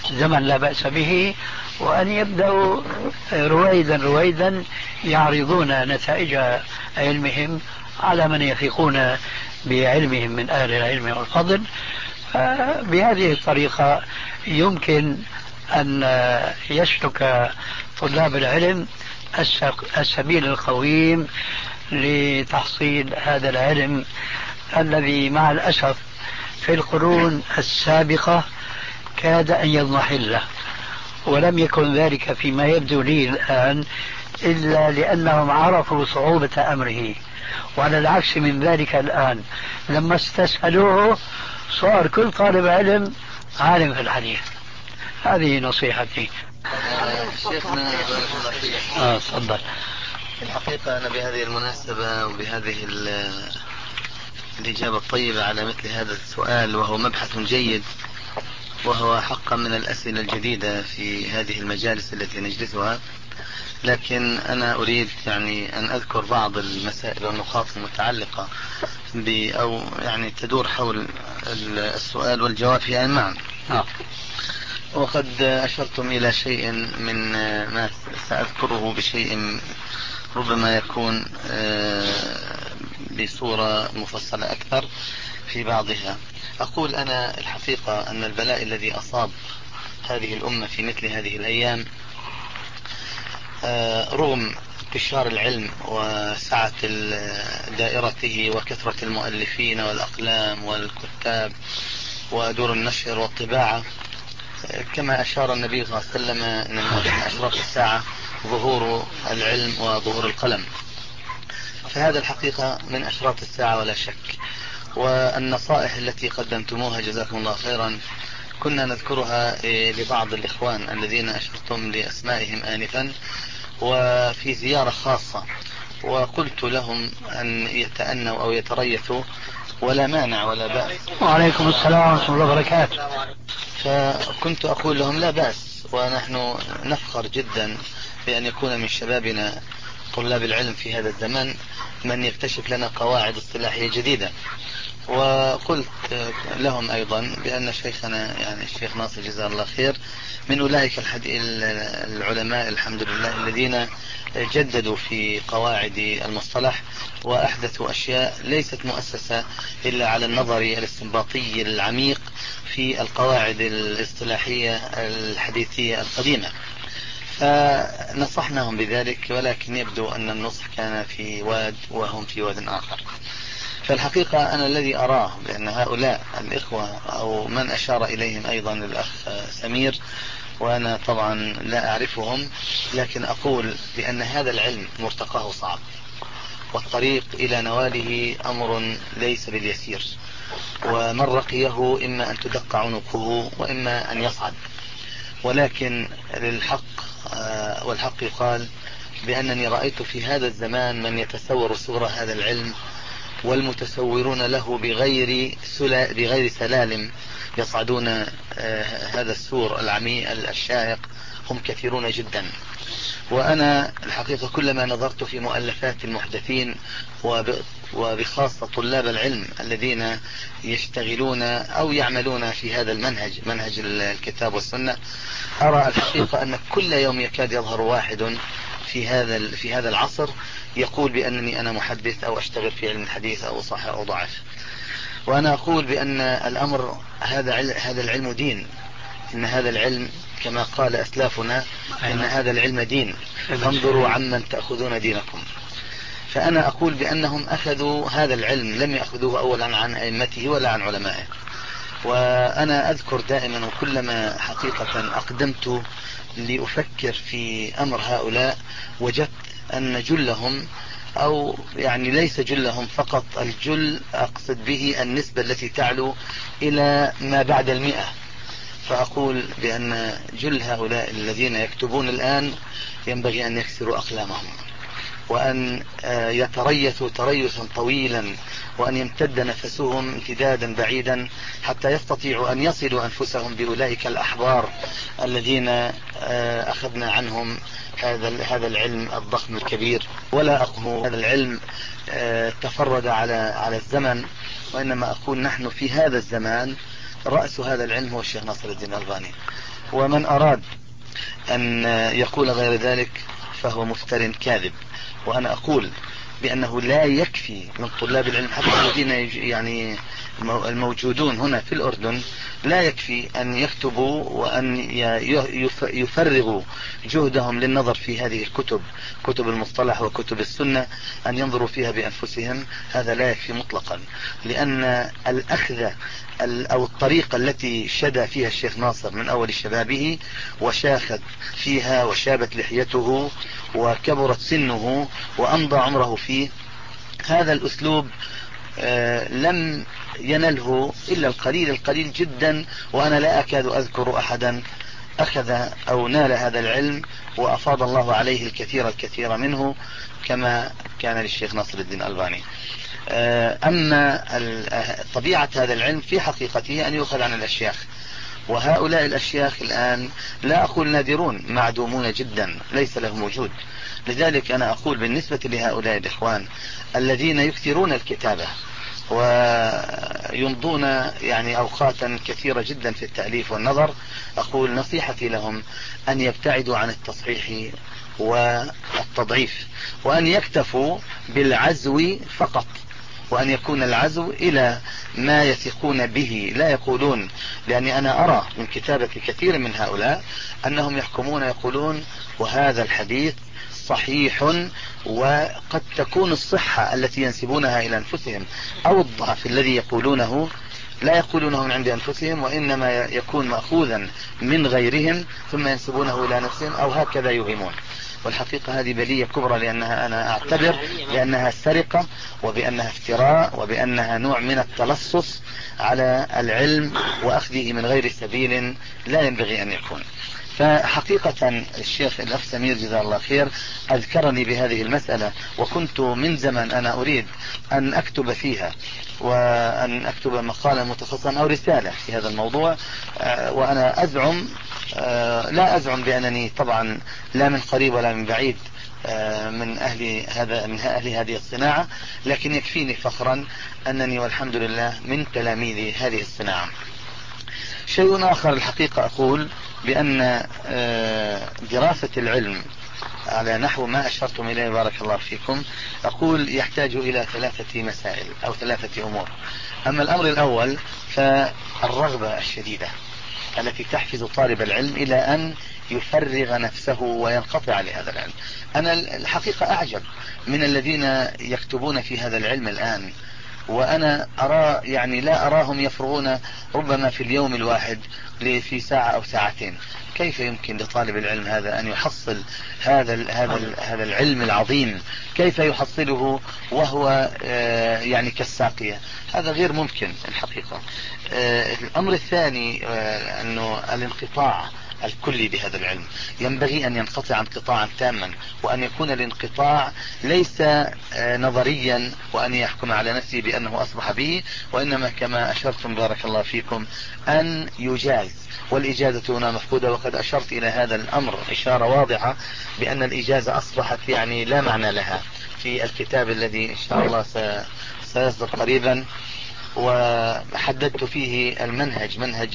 زمن لا بأس به، وأن يبدأوا رويدا رويدا يعرضون نتائج علمهم على من يثقون بعلمهم من أهل العلم والفضل. بهذه الطريقة يمكن أن يسلك طلاب العلم السبيل القويم لتحصيل هذا العلم الذي مع الأسف في القرون السابقة كاد أن يضمحل، ولم يكن ذلك فيما يبدو لي الآن إلا لأنهم عرفوا صعوبة أمره، وعلى العكس من ذلك الآن لما استسهلوه صار كل طالب علم عالم في الحديث. هذه نصيحتي. شيخنا بارك الله فيك. اه تفضل. الحقيقة أنا بهذه المناسبة وبهذه الإجابة الطيبة على مثل هذا السؤال، وهو مبحث جيد، وهو حقا من الأسئلة الجديدة في هذه المجالس التي نجلسها، لكن أنا أريد يعني أن أذكر بعض المسائل والنقاط المتعلقة ب أو يعني تدور حول السؤال والجواب في معا. آه. وقد أشرتم إلى شيء من ما سأذكره بشيء ربما يكون بصورة مفصلة أكثر في بعضها. أقول أنا الحقيقة أن البلاء الذي أصاب هذه الأمة في مثل هذه الأيام رغم انتشار العلم وسعة دائرته وكثرة المؤلفين والأقلام والكتاب ودور النشر والطباعة، كما أشار النبي صلى الله عليه وسلم أن من أشراط الساعة ظهور العلم وظهور القلم، فهذا الحقيقة من أشراط الساعة ولا شك. والنصائح التي قدمتموها جزاكم الله خيرا كنا نذكرها لبعض الإخوان الذين أشرتم لأسمائهم آنفا وفي زيارة خاصة، وقلت لهم أن يتأنوا أو يتريثوا ولا مانع ولا بأس. وعليكم السلام ورحمة الله وبركاته. فكنت أقول لهم لا بأس، ونحن نفخر جدا بأن يكون من شبابنا طلاب العلم في هذا الزمن من يكتشف لنا قواعد اصطلاحية جديدة. وقلت لهم أيضا بأن شيخنا يعني الشيخ ناصر جزاه الله خير من أولئك العلماء الحمد لله الذين جددوا في قواعد المصطلح وأحدثوا أشياء ليست مؤسسة إلا على النظر الاستنباطي العميق في القواعد الاصطلاحية الحديثية القديمة، فنصحناهم بذلك، ولكن يبدو أن النصح كان في واد وهم في واد آخر. فالحقيقة أنا الذي أراه بأن هؤلاء الإخوة أو من أشار إليهم أيضا الأخ سمير، وأنا طبعا لا أعرفهم، لكن أقول بأن هذا العلم مرتقاه صعب، والطريق إلى نواله أمر ليس باليسير، ومن رقيه إما أن تدق عنقه وإما أن يصعد. ولكن للحق والحق يقال بأنني رأيت في هذا الزمان من يتسور سور هذا العلم، والمتسورون له بغير بغير سلالم يصعدون هذا السور العميق الشاهق هم كثيرون جدا. وأنا الحقيقة كلما نظرت في مؤلفات المحدثين وبخاصة طلاب العلم الذين يشتغلون أو يعملون في هذا المنهج منهج الكتاب والسنة، أرى الحقيقة أن كل يوم يكاد يظهر واحد في هذا في هذا العصر يقول بأنني أنا محدث أو أشتغل في علم الحديث أو صحيح أو ضعف. وأنا أقول بأن الأمر هذا هذا العلم دين، إن هذا العلم كما قال أسلافنا إن هذا العلم دين، فانظروا عمن تأخذون دينكم. فأنا أقول بأنهم أخذوا هذا العلم لم يأخذوه أولا عن أئمته ولا عن علمائه. وأنا أذكر دائما وكلما حقيقة أقدمت لأفكر في أمر هؤلاء وجدت أن جلهم أو يعني ليس جلهم فقط، الجل أقصد به النسبة التي تعلو إلى ما بعد المئة. فأقول بأن جل هؤلاء الذين يكتبون الآن ينبغي أن يكسروا أقلامهم وأن يتريثوا تريثا طويلا، وأن يمتد نفسهم امتدادا بعيدا حتى يستطيعوا أن يصلوا أنفسهم بأولئك الأحبار الذين أخذنا عنهم هذا هذا العلم الضخم الكبير. ولا أقول هذا العلم تفرد على على الزمن، وإنما أقول نحن في هذا الزمان رأس هذا العلم هو الشيخ ناصر الدين الألباني، ومن أراد أن يقول غير ذلك فهو مفتر كاذب. وأنا أقول بأنه لا يكفي من طلاب العلم حتى الذين يعني الموجودون هنا في الأردن لا يكفي أن يكتبوا وأن يفرغوا جهدهم للنظر في هذه الكتب، كتب المصطلح وكتب السنة، أن ينظروا فيها بأنفسهم. هذا لا يكفي مطلقا، لأن الأخذ أو الطريقة التي شدى فيها الشيخ ناصر من أول شبابه وشاخت فيها وشابت لحيته وكبرت سنه وأمضى عمره فيه، هذا الأسلوب آه لم ينله إلا القليل القليل جدا، وأنا لا أكاد أذكر أحدا أخذ أو نال هذا العلم وأفاض الله عليه الكثير الكثير منه كما كان للشيخ ناصر الدين الألباني. آه أما طبيعة هذا العلم في حقيقته أن يؤخذ عن الأشياخ، وهؤلاء الأشياخ الآن لا أقول نادرون، معدومون جدا، ليس لهم وجود. لذلك أنا أقول بالنسبة لهؤلاء الإخوان الذين يكثرون الكتابة ويمضون يعني أوقاتا كثيرة جدا في التأليف والنظر، أقول نصيحتي لهم أن يبتعدوا عن التصحيح والتضعيف، وأن يكتفوا بالعزو فقط، وأن يكون العزو إلى ما يثقون به، لا يقولون. لأني أنا أرى من كتابة كثير من هؤلاء أنهم يحكمون يقولون وهذا الحديث صحيح، وقد تكون الصحة التي ينسبونها إلى أنفسهم أو الضعف الذي يقولونه لا يقولونه من عند أنفسهم، وإنما يكون مأخوذا من غيرهم ثم ينسبونه إلى نفسهم أو هكذا يوهمون. والحقيقة هذه بلية كبرى، لأنها أنا أعتبر بأنها سرقة وبأنها افتراء وبأنها نوع من التلصص على العلم وأخذه من غير سبيل لا ينبغي أن يكون. فحقيقة الشيخ الأخ سمير جزاه الله خير أذكرني بهذه المسألة، وكنت من زمن أنا أريد أن أكتب فيها وأن أكتب مقالة متخصصة أو رسالة في هذا الموضوع. وأنا أزعم لا أزعم بأنني طبعا لا من قريب ولا من بعيد من أهل هذا من أهل هذه الصناعة، لكن يكفيني فخرا أنني والحمد لله من تلاميذ هذه الصناعة. شيء آخر الحقيقة أقول بأن دراسة العلم على نحو ما أشرتم إليه بارك الله فيكم، أقول يحتاج إلى ثلاثة مسائل أو ثلاثة أمور. أما الأمر الأول فالرغبة الشديدة التي تحفز طالب العلم إلى أن يفرغ نفسه وينقطع لهذا العلم. أنا الحقيقة أعجب من الذين يكتبون في هذا العلم الآن، وأنا أرى يعني لا أراهم يفرغون ربما في اليوم الواحد في ساعة أو ساعتين. كيف يمكن لطالب العلم هذا أن يحصل هذا هذا هذا العلم العظيم؟ كيف يحصله وهو يعني كالساقية؟ هذا غير ممكن الحقيقة. الأمر الثاني أنه الانقطاع الكلي بهذا العلم، ينبغي أن ينقطع انقطاعا تاما، وأن يكون الانقطاع ليس نظريا وأن يحكم على نفسه بأنه أصبح به، وإنما كما أشرتم بارك الله فيكم أن يجاز، والإجازة هنا مفقودة. وقد أشرت إلى هذا الأمر إشارة واضحة بأن الإجازة أصبحت يعني لا معنى لها في الكتاب الذي إن شاء الله سيصدر قريبا، وحددت فيه المنهج منهج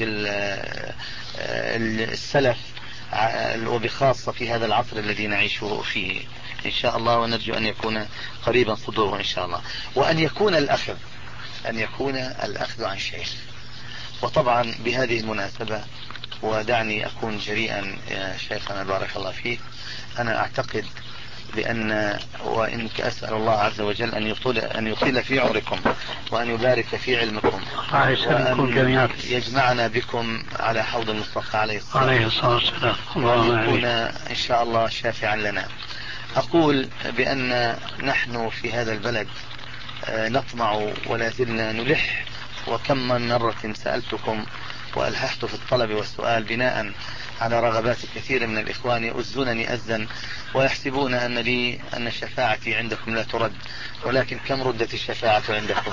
السلف وبخاصة في هذا العصر الذي نعيش فيه إن شاء الله، ونرجو أن يكون قريبا صدوره إن شاء الله. وأن يكون الأخذ أن يكون الأخذ عن شيخ. وطبعا بهذه المناسبة ودعني أكون جريئا يا شيخنا بارك الله فيك، أنا أعتقد بأن وإنك أسأل الله عز وجل أن يطول أن يطيل في عمركم وأن يبارك في علمكم وأن يجمعنا بكم على حوض المصطفى عليه الصلاة والسلام، وأن يكون إن شاء الله شافعا لنا. أقول بأن نحن في هذا البلد نطمع ولا زلنا نلح، وكم من مرة سألتكم وألححت في الطلب والسؤال بناء على رغبات كثير من الإخوان يؤزونني أزا ويحسبون أن لي أن شفاعتي عندكم لا ترد، ولكن كم ردت الشفاعة عندكم؟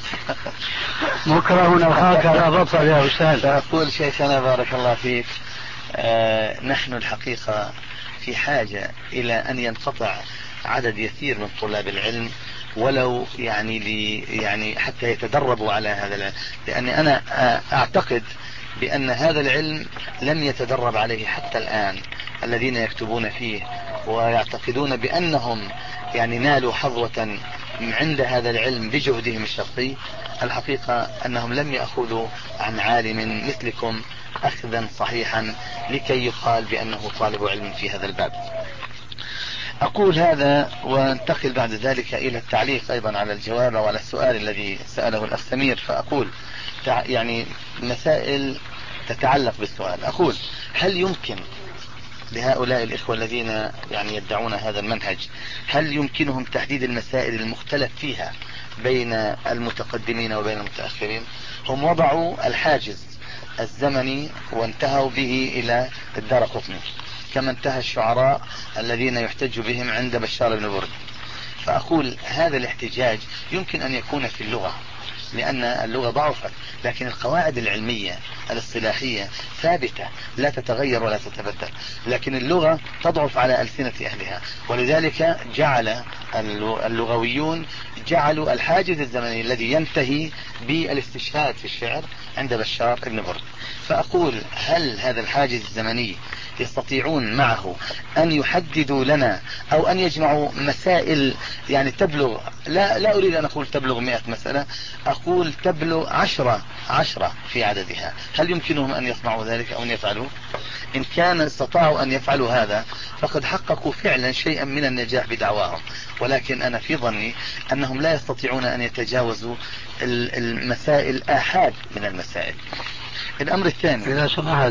مكره هكذا بطل يا أستاذ. فأقول شيخنا بارك الله فيك آه نحن الحقيقة في حاجة إلى أن ينقطع عدد يسير من طلاب العلم، ولو يعني لي يعني حتى يتدربوا على هذا العلم، لأني أنا أعتقد بأن هذا العلم لم يتدرب عليه حتى الآن الذين يكتبون فيه ويعتقدون بأنهم يعني نالوا حظوة عند هذا العلم بجهدهم الشخصي. الحقيقة أنهم لم يأخذوا عن عالم مثلكم أخذا صحيحا لكي يقال بأنه طالب علم في هذا الباب. أقول هذا وانتقل بعد ذلك إلى التعليق أيضا على الجواب أو على السؤال الذي سأله الأخ سمير. فأقول يعني مسائل تتعلق بالسؤال. أقول هل يمكن لهؤلاء الإخوة الذين يعني يدعون هذا المنهج، هل يمكنهم تحديد المسائل المختلف فيها بين المتقدمين وبين المتأخرين؟ هم وضعوا الحاجز الزمني وانتهوا به إلى الدارقطني، كما انتهى الشعراء الذين يحتج بهم عند بشار بن برد. فأقول هذا الاحتجاج يمكن أن يكون في اللغة لأن اللغة ضعفت، لكن القواعد العلمية الاصطلاحية ثابتة لا تتغير ولا تتبدل، لكن اللغة تضعف على ألسنة أهلها، ولذلك جعل اللغويون جعلوا الحاجز الزمني الذي ينتهي بالاستشهاد في الشعر عند بشار بن برد. فأقول هل هذا الحاجز الزمني يستطيعون معه أن يحددوا لنا أو أن يجمعوا مسائل يعني تبلغ، لا, لا أريد أن أقول تبلغ مئة مسألة، أقول تبلغ عشرة عشرة في عددها؟ هل يمكنهم أن يصنعوا ذلك أو أن يفعلوا؟ إن كان استطاعوا أن يفعلوا هذا فقد حققوا فعلا شيئا من النجاح بدعواهم، ولكن أنا في ظني أنهم لا يستطيعون أن يتجاوزوا المسائل آحاد من المسائل. الأمر الثاني، إذا سمحت،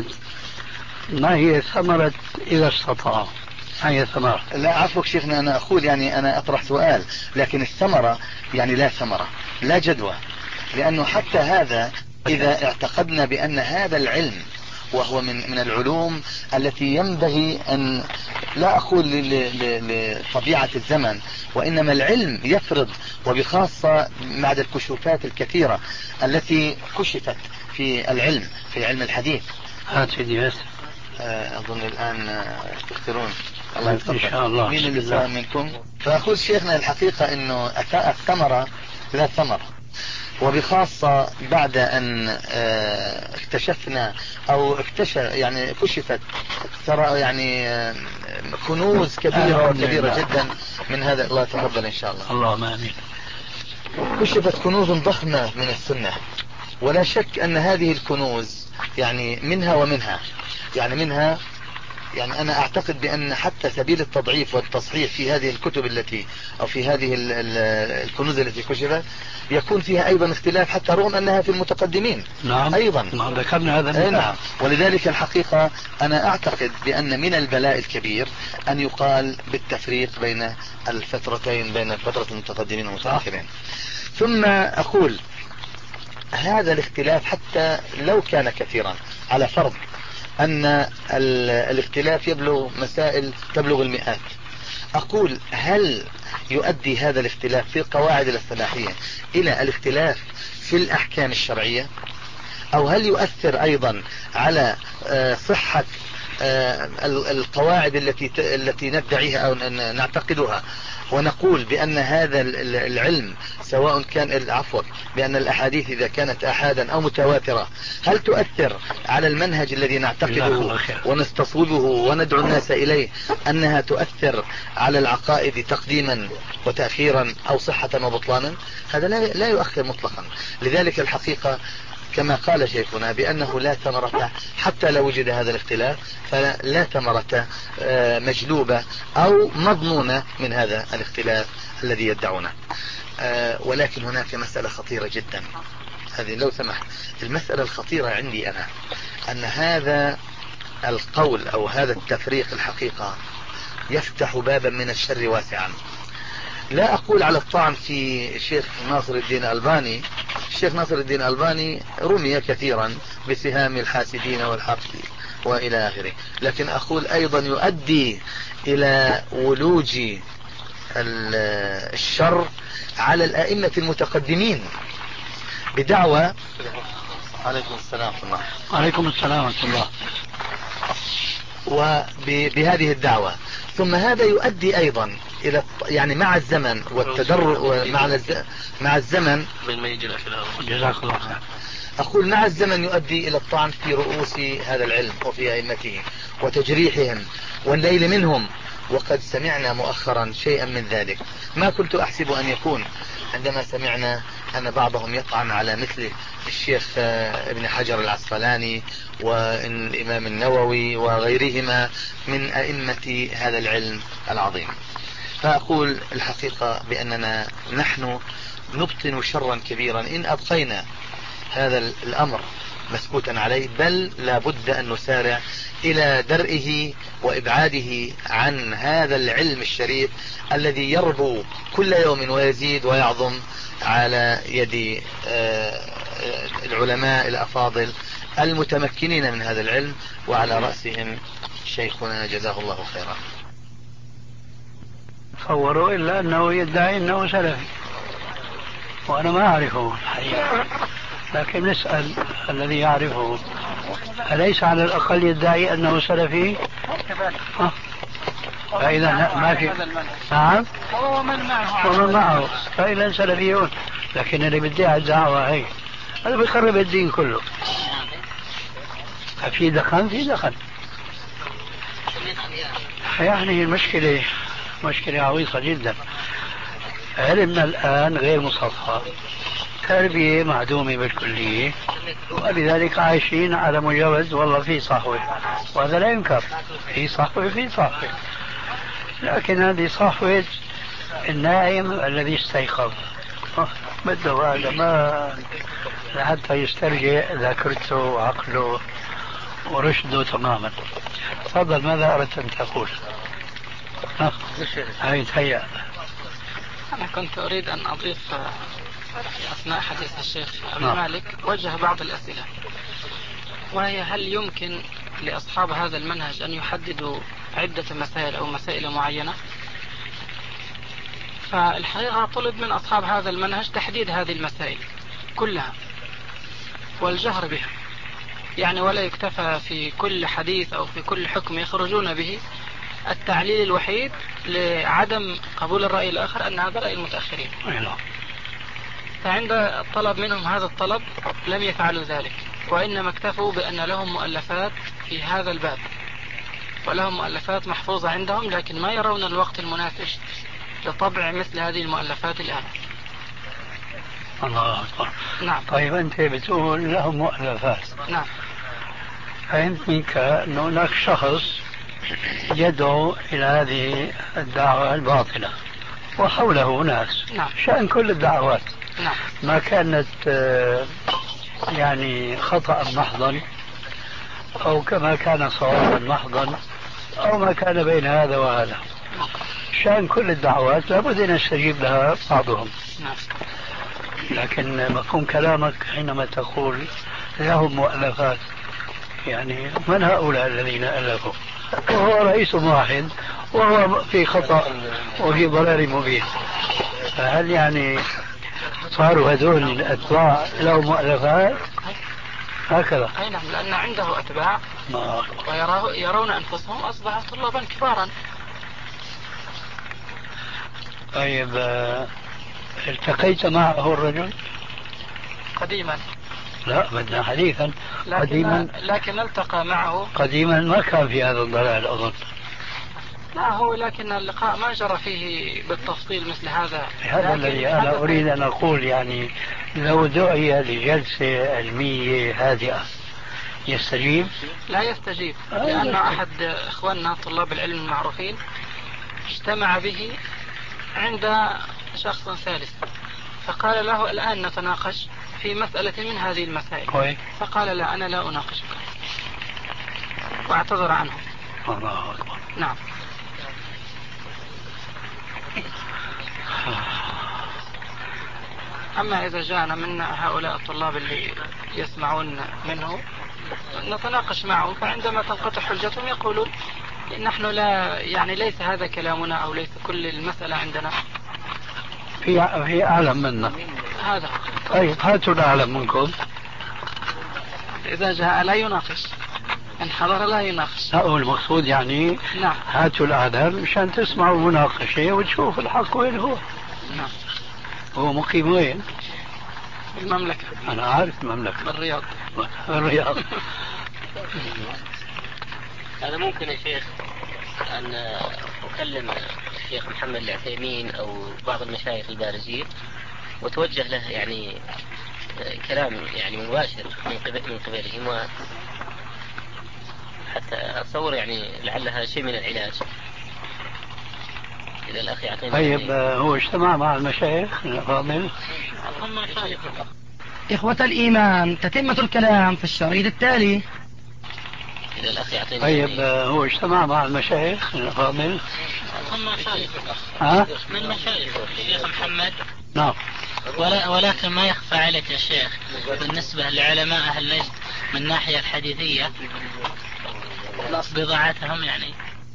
ما هي ثمرة إذا استطاع؟ هي ثمرة. لا عفوك شيخنا، أنا أقول يعني أنا أطرح سؤال، لكن الثمرة يعني لا ثمرة لا جدوى، لأنه حتى هذا إذا اعتقدنا بأن هذا العلم وهو من من العلوم التي ينبغي أن لا أقول لطبيعة الزمن، وإنما العلم يفرض، وبخاصة بعد الكشوفات الكثيرة التي كشفت في العلم في علم الحديث. هات سيدي بس أظن الآن تختارون. الله يتقبل إن شاء الله. مين اللي سأل منكم؟ فأقول شيخنا الحقيقة إنه الثمرة لا ثمرة، وبخاصة بعد أن اكتشفنا أو اكتشف يعني كشفت ترى يعني كنوز كبيرة وكبيرة جدا من هذا. الله يتقبل إن شاء الله. اللهم آمين. كشفت كنوز ضخمة من السنة، ولا شك أن هذه الكنوز يعني منها ومنها يعني منها يعني أنا أعتقد بأن حتى سبيل التضعيف والتصحيح في هذه الكتب التي أو في هذه الكنوز التي كشفت يكون فيها أيضا اختلاف، حتى رغم أنها في المتقدمين. نعم أيضا نعم ذكرنا هذا المثال. نعم. ولذلك الحقيقة أنا أعتقد بأن من البلاء الكبير أن يقال بالتفريق بين الفترتين، بين فترة المتقدمين والمتأخرين. ثم أقول هذا الاختلاف حتى لو كان كثيرا، على فرض أن الاختلاف يبلغ مسائل تبلغ المئات، أقول هل يؤدي هذا الاختلاف في القواعد الاصطلاحية إلى الاختلاف في الأحكام الشرعية؟ أو هل يؤثر أيضا على صحة القواعد التي التي ندعيها أو نعتقدها ونقول بأن هذا العلم سواء كان عفوا بأن الأحاديث إذا كانت أحادا أو متواترة هل تؤثر على المنهج الذي نعتقده ونستصوبه وندعو الناس إليه، أنها تؤثر على العقائد تقديما وتأخيرا أو صحة وبطلانا؟ هذا لا يؤخر مطلقا. لذلك الحقيقة كما قال شيخنا بأنه لا ثمرة حتى لو وجد هذا الاختلاف، فلا ثمرة مجلوبة أو مضمونة من هذا الاختلاف الذي يدعونه. ولكن هناك مسألة خطيرة جدا، هذه لو سمحت المسألة الخطيرة عندي أنا أن هذا القول أو هذا التفريق الحقيقة يفتح بابا من الشر واسعا. لا أقول على الطعن في الشيخ ناصر الدين الألباني، الشيخ ناصر الدين الألباني رمي كثيرا بسهام الحاسدين والحقد وإلى آخره، لكن أقول أيضا يؤدي إلى ولوج الشر على الأئمة المتقدمين بدعوى. عليكم السلام ورحمة الله. عليكم السلام ورحمة الله. وبهذه الدعوة، ثم هذا يؤدي أيضا الى يعني مع الزمن والتدرج مع مع الزمن. جزاك الله خير. أقول مع الزمن يؤدي إلى الطعن في رؤوس هذا العلم وفي أئمته وتجريحهم والليل منهم، وقد سمعنا مؤخرا شيئا من ذلك ما كنت أحسب أن يكون عندما سمعنا أن بعضهم يطعن على مثل الشيخ ابن حجر العسقلاني والإمام النووي وغيرهما من أئمة هذا العلم العظيم. فأقول الحقيقة بأننا نحن نبطن شرا كبيرا إن أبقينا هذا الأمر مسكوتا عليه، بل لا بد أن نسارع إلى درئه وإبعاده عن هذا العلم الشريف الذي يربو كل يوم ويزيد ويعظم على يد العلماء الأفاضل المتمكنين من هذا العلم، وعلى رأسهم شيخنا جزاه الله خيرا. تصوروا إلا أنه يدعي أنه سلفي وأنا ما أعرفه الحقيقة، لكن نسأل الذي يعرفه أليس على الأقل يدعي أنه سلفي؟ فإذا ما في. نعم ومن معه ومن معه فإذا سلفيون، لكن اللي بدعي الدعوة هي هذا بيخرب الدين كله. في دخن في دخن يعني المشكلة مشكلة عويصة جدا. علمنا الآن غير مصفى، تربية معدومة بالكلية، ولذلك عايشين على مجرد والله في صحوة، وهذا لا ينكر، في صحوة في صحوة، لكن هذه صحوة النائم الذي استيقظ بده هذا ما لحتى يسترجع ذاكرته وعقله ورشده تماما. تفضل، ماذا أردت أن تقول؟ هاي تهيأ. أنا كنت أريد أن أضيف في أثناء حديث الشيخ أبي مالك وجه بعض الأسئلة، وهي هل يمكن لأصحاب هذا المنهج أن يحددوا عدة مسائل أو مسائل معينة؟ فالحقيقة طلب من أصحاب هذا المنهج تحديد هذه المسائل كلها والجهر بها، يعني ولا يكتفى في كل حديث أو في كل حكم يخرجون به التعليل الوحيد لعدم قبول الرأي الآخر أن هذا رأي المتأخرين. فعند الطلب منهم هذا الطلب لم يفعلوا ذلك، وإنما اكتفوا بأن لهم مؤلفات في هذا الباب ولهم مؤلفات محفوظة عندهم، لكن ما يرون الوقت المناسب لطبع مثل هذه المؤلفات الآن. الله أكبر. نعم. طيب أنت بتقول لهم مؤلفات. نعم. فهمت منك أن هناك شخص يدعو إلى هذه الدعوة الباطلة وحوله ناس. نعم. شأن كل الدعوات. نعم. ما كانت يعني خطأ محضا أو كما كان صوابا محضا أو ما كان بين هذا وهذا، شأن كل الدعوات لابد أن يستجيب لها بعضهم. نعم. لكن مفهوم كلامك حينما تقول لهم مؤلفات، يعني من هؤلاء الذين ألفوا؟ وهو رئيس واحد وهو في خطأ وفي ضلال مبين، فهل يعني صاروا هذول الأتباع لهم مؤلفات هكذا؟ أي نعم، لأن عنده أتباع ويرون أنفسهم أصبحوا طلابا كبارا. طيب التقيت معه الرجل قديما؟ لا بدنا حديثا. لكن قديما لكن التقى معه قديما ما كان في هذا الضلال أظن. لا هو لكن اللقاء ما جرى فيه بالتفصيل مثل هذا. هذا الذي أنا أريد أن أقول، يعني لو دعي لجلسة علمية هادئة يستجيب؟ لا يستجيب، لأن أحد إخواننا طلاب العلم المعروفين اجتمع به عند شخص ثالث فقال له الآن نتناقش في مسألة من هذه المسائل. كوي. فقال لا، أنا لا أناقشك، واعتذر عنه. الله أكبر. نعم. أما إذا جاءنا من هؤلاء الطلاب اللي يسمعون منه نتناقش معهم، فعندما تنقطع حجتهم يقولون نحن لا يعني ليس هذا كلامنا أو ليس كل المسألة عندنا، في في أعلم منا. هذا. طيب هاتوا الأعلم منكم. إذا جاء لا يناقش. إن حضر لا يناقش. لا هو المقصود يعني نعم. هاتوا الأعذار مشان تسمعوا مناقشة وتشوفوا الحق وين هو. نعم. هو مقيم وين؟ المملكة. أنا عارف المملكة. الرياض. الرياض. هذا ممكن يا شيخ أن أكلم الشيخ محمد العثيمين أو بعض المشايخ البارزين وتوجه له يعني كلام يعني مباشر من قبل من قبلهم، حتى أتصور يعني لعلها شيء من العلاج. إذا الأخ يعطيني. طيب يعني هو اجتمع مع المشايخ الفاضل؟ هم مشايخ. إخوة الإيمان، تتمة الكلام في الشريط التالي. إذا الأخ يعطيني. طيب يعني هو اجتمع مع المشايخ الفاضل؟ هم مشايخ. ها؟ من مشايخ الشيخ محمد. نعم. ولا ولكن ما يخفى عليك يا شيخ بالنسبة لعلماء أهل نجد من الناحية الحديثية بضاعتهم يعني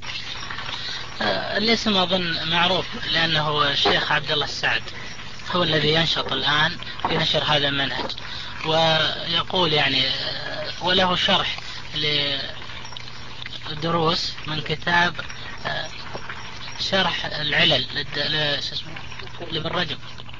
الاسم أظن معروف، لأنه الشيخ عبد الله السعد هو الذي ينشط الآن في نشر هذا المنهج، ويقول يعني وله شرح لدروس من كتاب شرح العلل لابن رجب